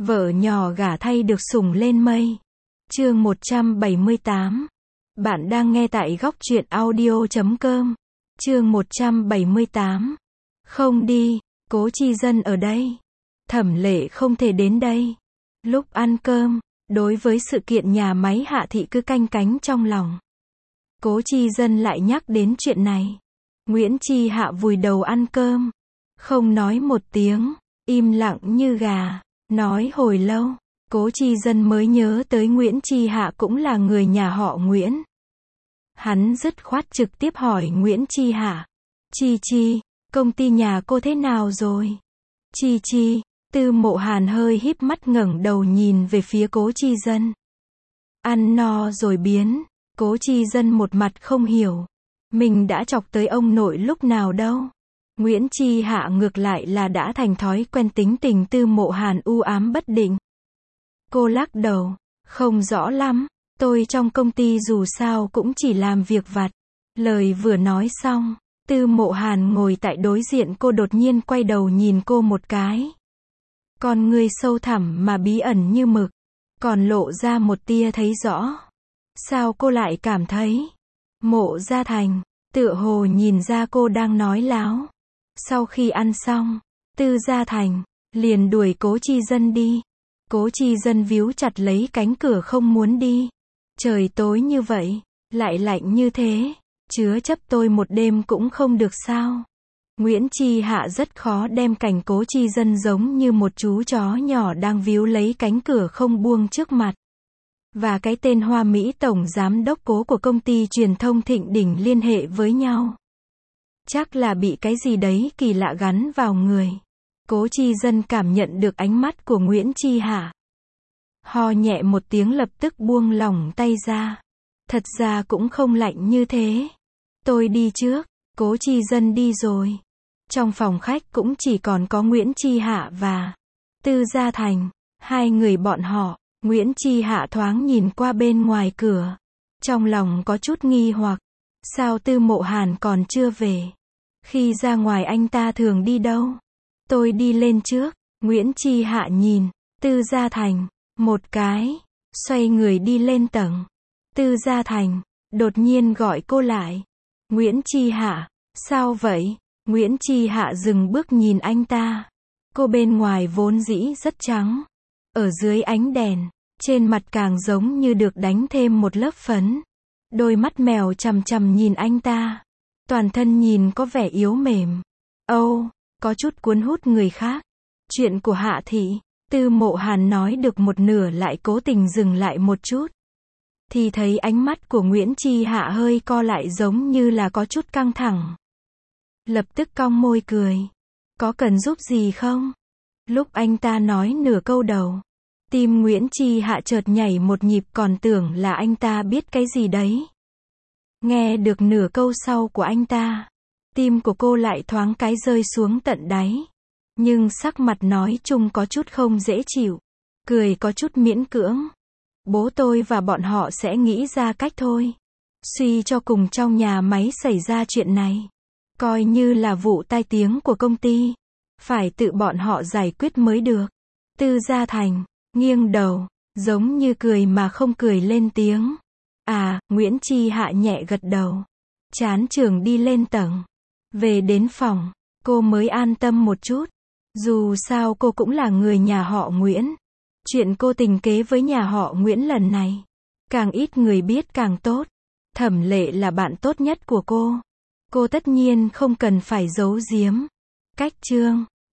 Vợ nhỏ gả thay được sủng lên mây. Chương 178. Bạn đang nghe tại góc truyện audio.com. Chương 178. Không đi, Cố Chi Dân ở đây. Thẩm Lệ không thể đến đây. Lúc ăn cơm, đối với sự kiện nhà máy Hạ Thị cứ canh cánh trong lòng. Cố Chi Dân lại nhắc đến chuyện này. Nguyễn Chi Hạ vùi đầu ăn cơm, không nói một tiếng, im lặng như gà. Nói hồi lâu, Cố Chi Dân mới nhớ tới Nguyễn Chi Hạ cũng là người nhà họ Nguyễn. Hắn dứt khoát trực tiếp hỏi Nguyễn Chi Hạ. Chi Chi, công ty nhà cô thế nào rồi? Chi Chi, Tư Mộ Hàn hơi híp mắt ngẩng đầu nhìn về phía Cố Chi Dân. Ăn no rồi biến. Cố Chi Dân một mặt không hiểu. Mình đã chọc tới ông nội lúc nào đâu. Nguyễn Chi Hạ ngược lại là đã thành thói quen tính tình Tư Mộ Hàn u ám bất định. Cô lắc đầu, không rõ lắm, tôi trong công ty dù sao cũng chỉ làm việc vặt. Lời vừa nói xong, Tư Mộ Hàn ngồi tại đối diện cô đột nhiên quay đầu nhìn cô một cái. Con ngươi sâu thẳm mà bí ẩn như mực, còn lộ ra một tia thấy rõ. Sao cô lại cảm thấy? Mộ Gia Thành, tựa hồ nhìn ra cô đang nói láo. Sau khi ăn xong, Tư Gia Thành liền đuổi Cố Chi Dân đi. Cố Chi Dân víu chặt lấy cánh cửa không muốn đi. Trời tối như vậy, lại lạnh như thế, chứa chấp tôi một đêm cũng không được sao? Nguyễn Chi Hạ rất khó đem cảnh Cố Chi Dân giống như một chú chó nhỏ đang víu lấy cánh cửa không buông trước mặt. Và cái tên Hoa Mỹ tổng giám đốc Cố của công ty truyền thông Thịnh Đỉnh liên hệ với nhau. Chắc là bị cái gì đấy kỳ lạ gắn vào người. Cố Chi Dân cảm nhận được ánh mắt của Nguyễn Chi Hạ. Ho nhẹ một tiếng lập tức buông lỏng tay ra. Thật ra cũng không lạnh như thế. Tôi đi trước. Cố Chi Dân đi rồi. Trong phòng khách cũng chỉ còn có Nguyễn Chi Hạ và Tư Gia Thành. Hai người bọn họ. Nguyễn Chi Hạ thoáng nhìn qua bên ngoài cửa. Trong lòng có chút nghi hoặc. Sao Tư Mộ Hàn còn chưa về? Khi ra ngoài anh ta thường đi đâu? Tôi đi lên trước. Nguyễn Chi Hạ nhìn Tư Gia Thành một cái, xoay người đi lên tầng. Tư Gia Thành đột nhiên gọi cô lại. Nguyễn Chi Hạ, sao vậy? Nguyễn Chi Hạ dừng bước nhìn anh ta. Cô bên ngoài vốn dĩ rất trắng, ở dưới ánh đèn, trên mặt càng giống như được đánh thêm một lớp phấn. Đôi mắt mèo chằm chằm nhìn anh ta. Toàn thân nhìn có vẻ yếu mềm. Có chút cuốn hút người khác. Chuyện của Hạ Thị, Tư Mộ Hàn nói được một nửa lại cố tình dừng lại một chút. Thì thấy ánh mắt của Nguyễn Chi Hạ hơi co lại giống như là có chút căng thẳng. Lập tức cong môi cười. Có cần giúp gì không? Lúc anh ta nói nửa câu đầu, tim Nguyễn Chi Hạ chợt nhảy một nhịp còn tưởng là anh ta biết cái gì đấy. Nghe được nửa câu sau của anh ta, tim của cô lại thoáng cái rơi xuống tận đáy. Nhưng sắc mặt nói chung có chút không dễ chịu. Cười có chút miễn cưỡng. Bố tôi và bọn họ sẽ nghĩ ra cách thôi. Suy cho cùng trong nhà máy xảy ra chuyện này, coi như là vụ tai tiếng của công ty. Phải tự bọn họ giải quyết mới được. Tư Gia Thành nghiêng đầu, giống như cười mà không cười lên tiếng. Nguyễn Chi Hạ nhẹ gật đầu. Chán trường đi lên tầng. Về đến phòng, cô mới an tâm một chút. Dù sao cô cũng là người nhà họ Nguyễn. Chuyện cô tình kế với nhà họ Nguyễn lần này, càng ít người biết càng tốt. Thẩm Lệ là bạn tốt nhất của cô. Cô tất nhiên không cần phải giấu giếm. Cách chương